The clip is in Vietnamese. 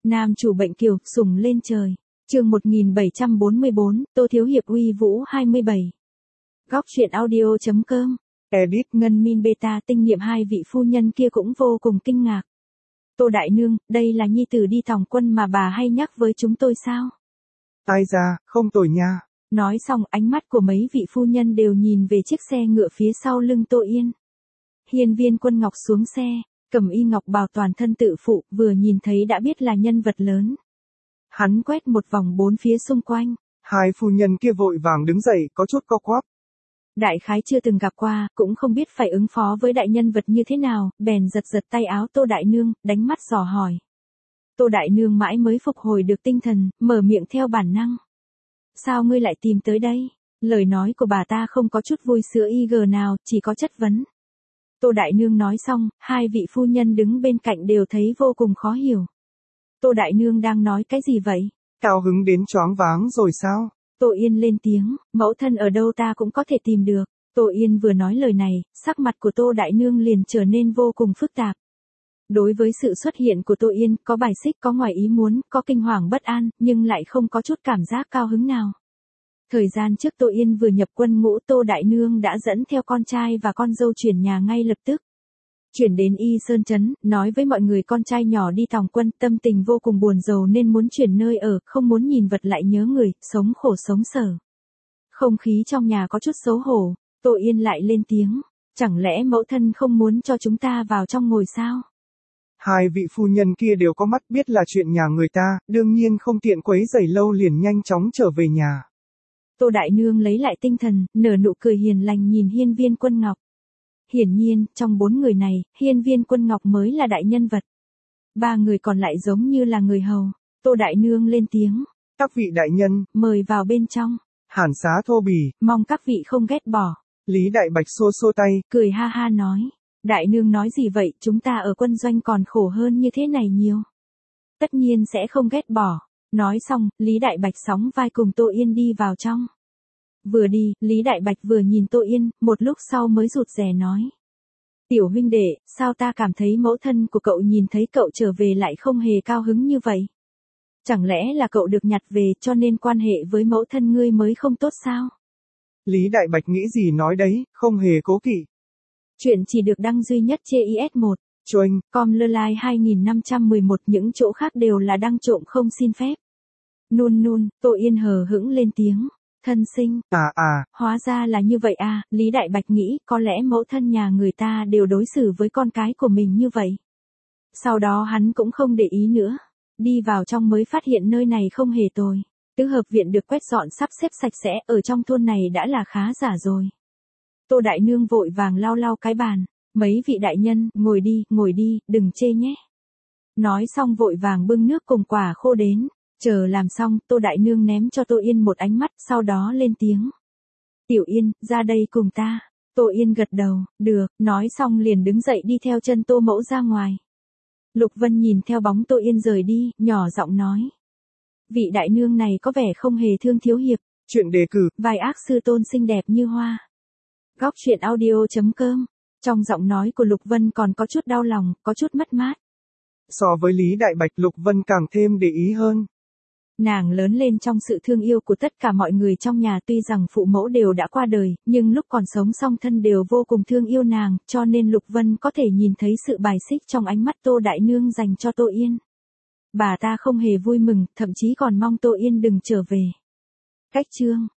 Nam chủ bệnh kiều, sủng lên trời. Chương 1744, Tô Thiếu Hiệp uy vũ 27. Góc truyện audio.com. Edit. Ngân Min Beta tinh nghiệm hai vị phu nhân kia cũng vô cùng kinh ngạc. Tô đại nương, đây là nhi tử đi thòng quân mà bà hay nhắc với chúng tôi sao? Ai ra, không tồi nha. Nói xong ánh mắt của mấy vị phu nhân đều nhìn về chiếc xe ngựa phía sau lưng Tô Yên. Hiên Viên Quân Ngọc xuống xe, cầm y ngọc bào toàn thân tự phụ, vừa nhìn thấy đã biết là nhân vật lớn. Hắn quét một vòng bốn phía xung quanh. Hai phu nhân kia vội vàng đứng dậy, có chút co quắp. Đại khái chưa từng gặp qua, cũng không biết phải ứng phó với đại nhân vật như thế nào, bèn giật giật tay áo Tô đại nương, đánh mắt dò hỏi. Tô đại nương mãi mới phục hồi được tinh thần, mở miệng theo bản năng. Sao ngươi lại tìm tới đây? Lời nói của bà ta không có chút vui sữa IG nào, chỉ có chất vấn. Tô đại nương nói xong, hai vị phu nhân đứng bên cạnh đều thấy vô cùng khó hiểu. Tô đại nương đang nói cái gì vậy? Cao hứng đến choáng váng rồi sao? Tô Yên lên tiếng, mẫu thân ở đâu ta cũng có thể tìm được. Tô Yên vừa nói lời này, sắc mặt của Tô đại nương liền trở nên vô cùng phức tạp. Đối với sự xuất hiện của Tô Yên, có bài xích, có ngoài ý muốn, có kinh hoàng bất an, nhưng lại không có chút cảm giác cao hứng nào. Thời gian trước Tô Yên vừa nhập quân ngũ, Tô đại nương đã dẫn theo con trai và con dâu chuyển nhà ngay lập tức. Chuyển đến Y Sơn Trấn, nói với mọi người con trai nhỏ đi thòng quân, tâm tình vô cùng buồn rầu nên muốn chuyển nơi ở, không muốn nhìn vật lại nhớ người, sống khổ sống sở. Không khí trong nhà có chút xấu hổ, Tô Yên lại lên tiếng, chẳng lẽ mẫu thân không muốn cho chúng ta vào trong ngồi sao? Hai vị phu nhân kia đều có mắt biết là chuyện nhà người ta, đương nhiên không tiện quấy rầy lâu liền nhanh chóng trở về nhà. Tô đại nương lấy lại tinh thần, nở nụ cười hiền lành nhìn Hiên Viên Quân Ngọc. Hiển nhiên, trong bốn người này, Hiên Viên Quân Ngọc mới là đại nhân vật. Ba người còn lại giống như là người hầu. Tô đại nương lên tiếng. Các vị đại nhân, mời vào bên trong. Hàn xá thô bỉ. Mong các vị không ghét bỏ. Lý Đại Bạch xô xô tay, cười ha ha nói. Đại nương nói gì vậy, chúng ta ở quân doanh còn khổ hơn như thế này nhiều. Tất nhiên sẽ không ghét bỏ. Nói xong, Lý Đại Bạch sóng vai cùng Tô Yên đi vào trong. Vừa đi, Lý Đại Bạch vừa nhìn Tô Yên, một lúc sau mới rụt rè nói. Tiểu huynh đệ, sao ta cảm thấy mẫu thân của cậu nhìn thấy cậu trở về lại không hề cao hứng như vậy? Chẳng lẽ là cậu được nhặt về cho nên quan hệ với mẫu thân ngươi mới không tốt sao? Lý Đại Bạch nghĩ gì nói đấy, không hề cố kỵ. Chuyện chỉ được đăng duy nhất trên IS1. Choinh. Com lơ lai 2511, những chỗ khác đều là đăng trộm không xin phép. Nun, Tô Yên hờ hững lên tiếng. Thân sinh. Hóa ra là như vậy à, Lý Đại Bạch nghĩ, có lẽ mẫu thân nhà người ta đều đối xử với con cái của mình như vậy. Sau đó hắn cũng không để ý nữa. Đi vào trong mới phát hiện nơi này không hề tồi. Tứ hợp viện được quét dọn sắp xếp sạch sẽ, ở trong thôn này đã là khá giả rồi. Tô đại nương vội vàng lau cái bàn. Mấy vị đại nhân, ngồi đi, đừng chê nhé. Nói xong vội vàng bưng nước cùng quả khô đến. Chờ làm xong, Tô đại nương ném cho Tô Yên một ánh mắt, sau đó lên tiếng. Tiểu Yên, ra đây cùng ta. Tô Yên gật đầu, được, nói xong liền đứng dậy đi theo chân Tô mẫu ra ngoài. Lục Vân nhìn theo bóng Tô Yên rời đi, nhỏ giọng nói. Vị đại nương này có vẻ không hề thương Thiếu Hiệp. Chuyện đề cử, vài ác sư tôn xinh đẹp như hoa. Góc truyện audio.com. Trong giọng nói của Lục Vân còn có chút đau lòng, có chút mất mát. So với Lý Đại Bạch, Lục Vân càng thêm để ý hơn. Nàng lớn lên trong sự thương yêu của tất cả mọi người trong nhà, tuy rằng phụ mẫu đều đã qua đời, nhưng lúc còn sống song thân đều vô cùng thương yêu nàng, cho nên Lục Vân có thể nhìn thấy sự bài xích trong ánh mắt Tô đại nương dành cho Tô Yên. Bà ta không hề vui mừng, thậm chí còn mong Tô Yên đừng trở về. Cách chương